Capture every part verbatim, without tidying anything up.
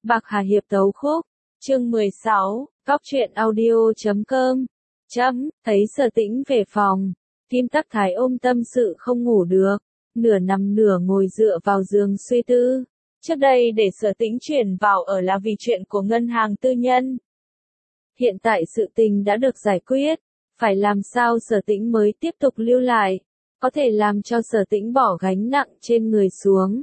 Bạc Hà Hiệp tấu khúc, chương mười sáu, Cóc truyện audio chấm com, chấm, thấy Sở Tĩnh về phòng, Kim Tắc Thái ôm tâm sự không ngủ được, nửa nằm nửa ngồi dựa vào giường suy tư. Trước đây để Sở Tĩnh chuyển vào ở là vì chuyện của ngân hàng tư nhân. Hiện tại sự tình đã được giải quyết, phải làm sao Sở Tĩnh mới tiếp tục lưu lại, có thể làm cho Sở Tĩnh bỏ gánh nặng trên người xuống.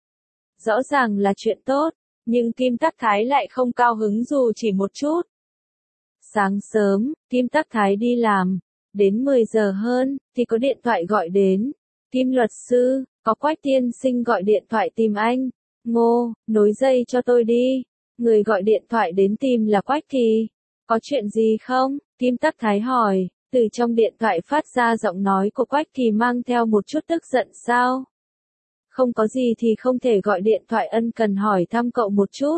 Rõ ràng là chuyện tốt, nhưng Kim Tắc Thái lại không cao hứng dù chỉ một chút. Sáng sớm, Kim Tắc Thái đi làm, đến mười giờ hơn, thì có điện thoại gọi đến. Kim luật sư, có Quách tiên sinh gọi điện thoại tìm anh. Ngô, nối dây cho tôi đi. Người gọi điện thoại đến tìm là Quách Kỳ. Có chuyện gì không? Kim Tắc Thái hỏi, từ trong điện thoại phát ra giọng nói của Quách Kỳ mang theo một chút tức giận sao? Không có gì thì không thể gọi điện thoại ân cần hỏi thăm cậu một chút.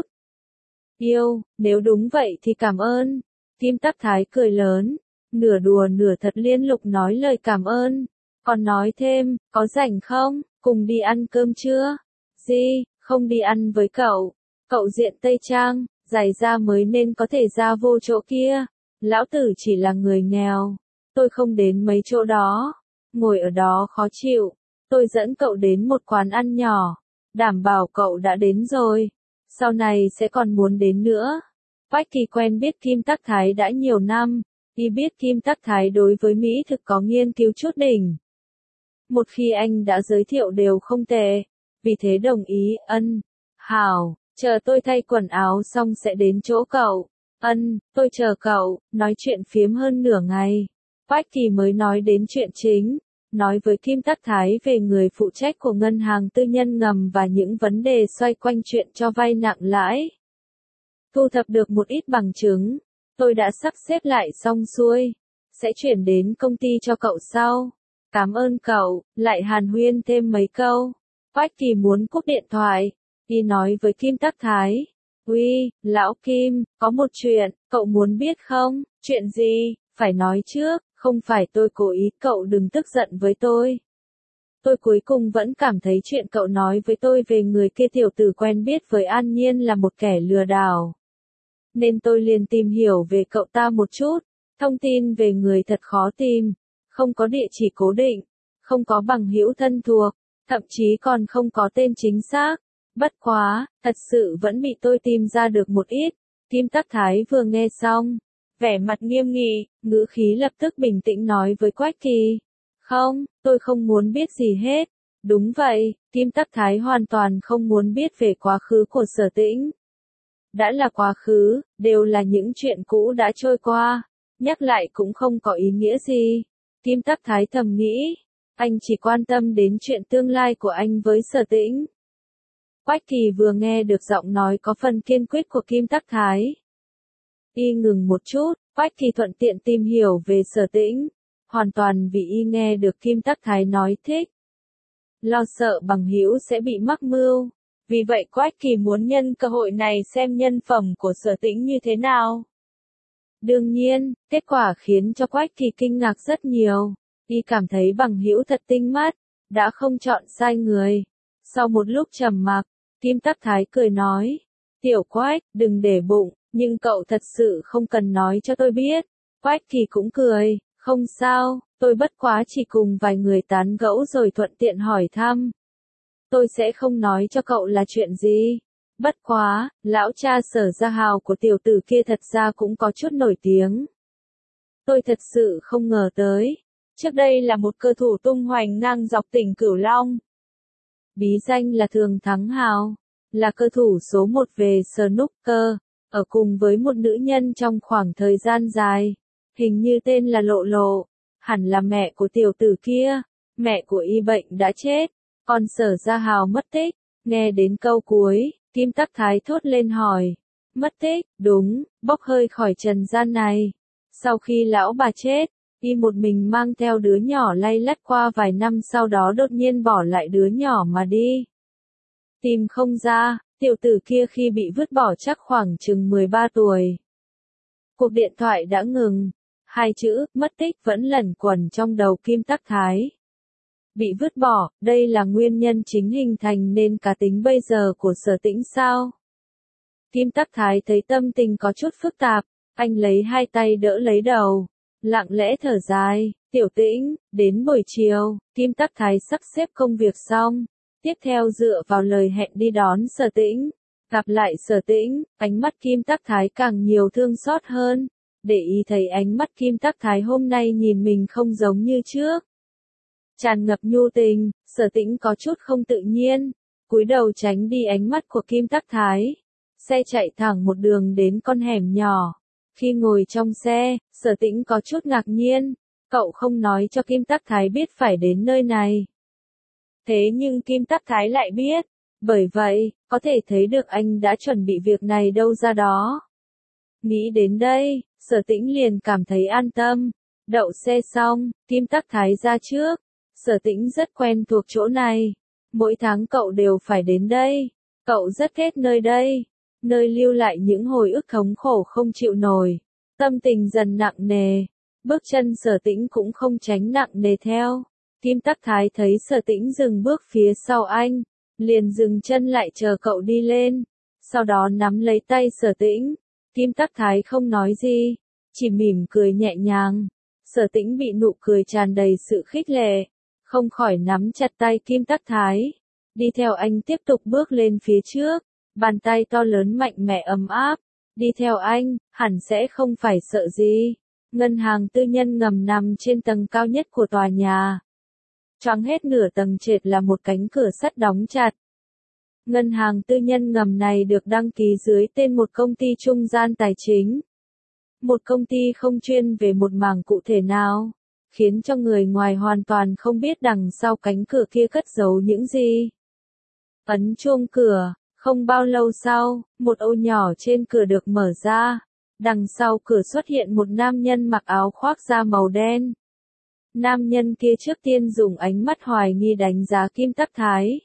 Yêu, nếu đúng vậy thì cảm ơn. Kim Tắc Thái cười lớn, nửa đùa nửa thật liên lục nói lời cảm ơn. Còn nói thêm, có rảnh không, cùng đi ăn cơm chưa? Gì, không đi ăn với cậu. Cậu diện Tây Trang, giày da mới nên có thể ra vô chỗ kia. Lão tử chỉ là người nghèo. Tôi không đến mấy chỗ đó. Ngồi ở đó khó chịu. Tôi dẫn cậu đến một quán ăn nhỏ. Đảm bảo cậu đã đến rồi. Sau này sẽ còn muốn đến nữa. Quách Kỳ quen biết Kim Tắc Thái đã nhiều năm. Y biết Kim Tắc Thái đối với Mỹ thực có nghiên cứu chút đỉnh. Một khi anh đã giới thiệu đều không tệ. Vì thế đồng ý, ân. Hảo, chờ tôi thay quần áo xong sẽ đến chỗ cậu. Ân, tôi chờ cậu, nói chuyện phiếm hơn nửa ngày. Quách Kỳ mới nói đến chuyện chính. Nói với Kim Tắc Thái về người phụ trách của ngân hàng tư nhân ngầm và những vấn đề xoay quanh chuyện cho vay nặng lãi. Thu thập được một ít bằng chứng, tôi đã sắp xếp lại xong xuôi, sẽ chuyển đến công ty cho cậu sau. Cảm ơn cậu, lại hàn huyên thêm mấy câu. Quách Kỳ muốn cúp điện thoại, đi nói với Kim Tắc Thái. Uy, lão Kim, có một chuyện, cậu muốn biết không? Chuyện gì? Phải nói trước. Không phải tôi cố ý, cậu đừng tức giận với tôi. Tôi cuối cùng vẫn cảm thấy chuyện cậu nói với tôi về người kia tiểu tử quen biết với An Nhiên là một kẻ lừa đảo. Nên tôi liền tìm hiểu về cậu ta một chút. Thông tin về người thật khó tìm. Không có địa chỉ cố định. Không có bằng hữu thân thuộc. Thậm chí còn không có tên chính xác. Bất quá, thật sự vẫn bị tôi tìm ra được một ít. Kim Tắc Thái vừa nghe xong. Vẻ mặt nghiêm nghị, ngữ khí lập tức bình tĩnh nói với Quách Kỳ. Không, tôi không muốn biết gì hết. Đúng vậy, Kim Tắc Thái hoàn toàn không muốn biết về quá khứ của Sở Tĩnh. Đã là quá khứ, đều là những chuyện cũ đã trôi qua. Nhắc lại cũng không có ý nghĩa gì. Kim Tắc Thái thầm nghĩ, anh chỉ quan tâm đến chuyện tương lai của anh với Sở Tĩnh. Quách Kỳ vừa nghe được giọng nói có phần kiên quyết của Kim Tắc Thái. Y ngừng một chút, Quách Kỳ thuận tiện tìm hiểu về Sở Tĩnh, hoàn toàn vì y nghe được Kim Tắc Thái nói thích. Lo sợ bằng hữu sẽ bị mắc mưu, vì vậy Quách Kỳ muốn nhân cơ hội này xem nhân phẩm của Sở Tĩnh như thế nào. Đương nhiên, kết quả khiến cho Quách Kỳ kinh ngạc rất nhiều, y cảm thấy bằng hữu thật tinh mắt, đã không chọn sai người. Sau một lúc trầm mặc, Kim Tắc Thái cười nói, tiểu Quách, đừng để bụng. Nhưng cậu thật sự không cần nói cho tôi biết. Quách Kỳ cũng cười, không sao, tôi bất quá chỉ cùng vài người tán gẫu rồi thuận tiện hỏi thăm. Tôi sẽ không nói cho cậu là chuyện gì. Bất quá, lão cha Sở Gia Hào của tiểu tử kia thật ra cũng có chút nổi tiếng. Tôi thật sự không ngờ tới. Trước đây là một cơ thủ tung hoành ngang dọc tỉnh Cửu Long. Bí danh là Thường Thắng Hào, là cơ thủ số một về snooker. Ở cùng với một nữ nhân trong khoảng thời gian dài, hình như tên là Lộ Lộ, hẳn là mẹ của tiểu tử kia, mẹ của y bệnh đã chết, còn Sở Gia Hào mất tích. Nghe đến câu cuối, Kim Tắc Thái thốt lên hỏi, mất tích, đúng, bốc hơi khỏi trần gian này. Sau khi lão bà chết, y một mình mang theo đứa nhỏ lay lắt qua vài năm sau đó đột nhiên bỏ lại đứa nhỏ mà đi. Tìm không ra. Tiểu tử kia khi bị vứt bỏ chắc khoảng chừng mười ba tuổi. Cuộc điện thoại đã ngừng. Hai chữ, mất tích vẫn lẩn quẩn trong đầu Kim Tắc Thái. Bị vứt bỏ, đây là nguyên nhân chính hình thành nên cá tính bây giờ của Sở Tĩnh sao? Kim Tắc Thái thấy tâm tình có chút phức tạp, anh lấy hai tay đỡ lấy đầu, lặng lẽ thở dài. Tiểu Tĩnh, đến buổi chiều, Kim Tắc Thái sắp xếp công việc xong, tiếp theo dựa vào lời hẹn đi đón Sở Tĩnh. Gặp lại Sở Tĩnh, ánh mắt Kim Tắc Thái càng nhiều thương xót hơn, để ý thấy ánh mắt Kim Tắc Thái hôm nay nhìn mình không giống như trước. Tràn ngập nhu tình, Sở Tĩnh có chút không tự nhiên, cúi đầu tránh đi ánh mắt của Kim Tắc Thái. Xe chạy thẳng một đường đến con hẻm nhỏ. Khi ngồi trong xe, Sở Tĩnh có chút ngạc nhiên, cậu không nói cho Kim Tắc Thái biết phải đến nơi này. Thế nhưng Kim Tắc Thái lại biết, bởi vậy, có thể thấy được anh đã chuẩn bị việc này đâu ra đó. Nghĩ đến đây, Sở Tĩnh liền cảm thấy an tâm. Đậu xe xong, Kim Tắc Thái ra trước. Sở Tĩnh rất quen thuộc chỗ này. Mỗi tháng cậu đều phải đến đây. Cậu rất ghét nơi đây. Nơi lưu lại những hồi ức thống khổ không chịu nổi. Tâm tình dần nặng nề. Bước chân Sở Tĩnh cũng không tránh nặng nề theo. Kim Tắc Thái thấy Sở Tĩnh dừng bước phía sau anh, liền dừng chân lại chờ cậu đi lên. Sau đó nắm lấy tay Sở Tĩnh. Kim Tắc Thái không nói gì, chỉ mỉm cười nhẹ nhàng. Sở Tĩnh bị nụ cười tràn đầy sự khích lệ, không khỏi nắm chặt tay Kim Tắc Thái. Đi theo anh tiếp tục bước lên phía trước, bàn tay to lớn mạnh mẽ ấm áp. Đi theo anh, hẳn sẽ không phải sợ gì. Ngân hàng tư nhân ngầm nằm trên tầng cao nhất của tòa nhà. Choáng hết nửa tầng trệt là một cánh cửa sắt đóng chặt. Ngân hàng tư nhân ngầm này được đăng ký dưới tên một công ty trung gian tài chính. Một công ty không chuyên về một mảng cụ thể nào, khiến cho người ngoài hoàn toàn không biết đằng sau cánh cửa kia cất giấu những gì. Ấn chuông cửa, không bao lâu sau, một ô nhỏ trên cửa được mở ra. Đằng sau cửa xuất hiện một nam nhân mặc áo khoác da màu đen. Nam nhân kia trước tiên dùng ánh mắt hoài nghi đánh giá Kim Tắc Thái.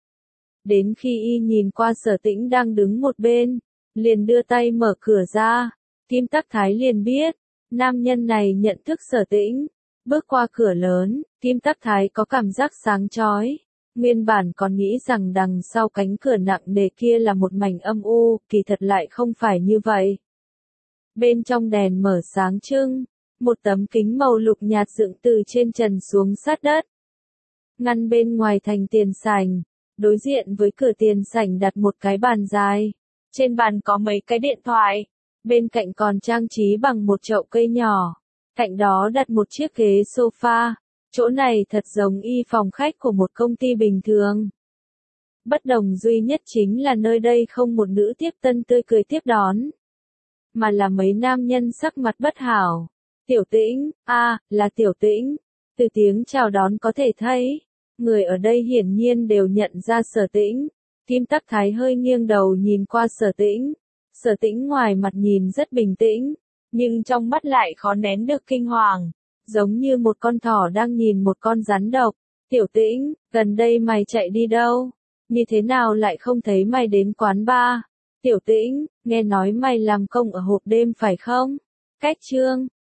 Đến khi y nhìn qua Sở Tĩnh đang đứng một bên, liền đưa tay mở cửa ra. Kim Tắc Thái liền biết, nam nhân này nhận thức Sở Tĩnh. Bước qua cửa lớn, Kim Tắc Thái có cảm giác sáng chói. Nguyên bản còn nghĩ rằng đằng sau cánh cửa nặng nề kia là một mảnh âm u, kỳ thật lại không phải như vậy. Bên trong đèn mở sáng trưng, một tấm kính màu lục nhạt dựng từ trên trần xuống sát đất. Ngăn bên ngoài thành tiền sảnh, đối diện với cửa tiền sảnh đặt một cái bàn dài. Trên bàn có mấy cái điện thoại, bên cạnh còn trang trí bằng một chậu cây nhỏ. Cạnh đó đặt một chiếc ghế sofa. Chỗ này thật giống y phòng khách của một công ty bình thường. Bất đồng duy nhất chính là nơi đây không một nữ tiếp tân tươi cười tiếp đón, mà là mấy nam nhân sắc mặt bất hảo. Tiểu Tĩnh, a, à, là Tiểu Tĩnh. Từ tiếng chào đón có thể thấy, người ở đây hiển nhiên đều nhận ra Sở Tĩnh. Kim Tắc Thái hơi nghiêng đầu nhìn qua Sở Tĩnh. Sở Tĩnh ngoài mặt nhìn rất bình tĩnh, nhưng trong mắt lại khó nén được kinh hoàng, giống như một con thỏ đang nhìn một con rắn độc. Tiểu Tĩnh, gần đây mày chạy đi đâu? Như thế nào lại không thấy mày đến quán bar? Tiểu Tĩnh, nghe nói mày làm công ở hộp đêm phải không? Cách chương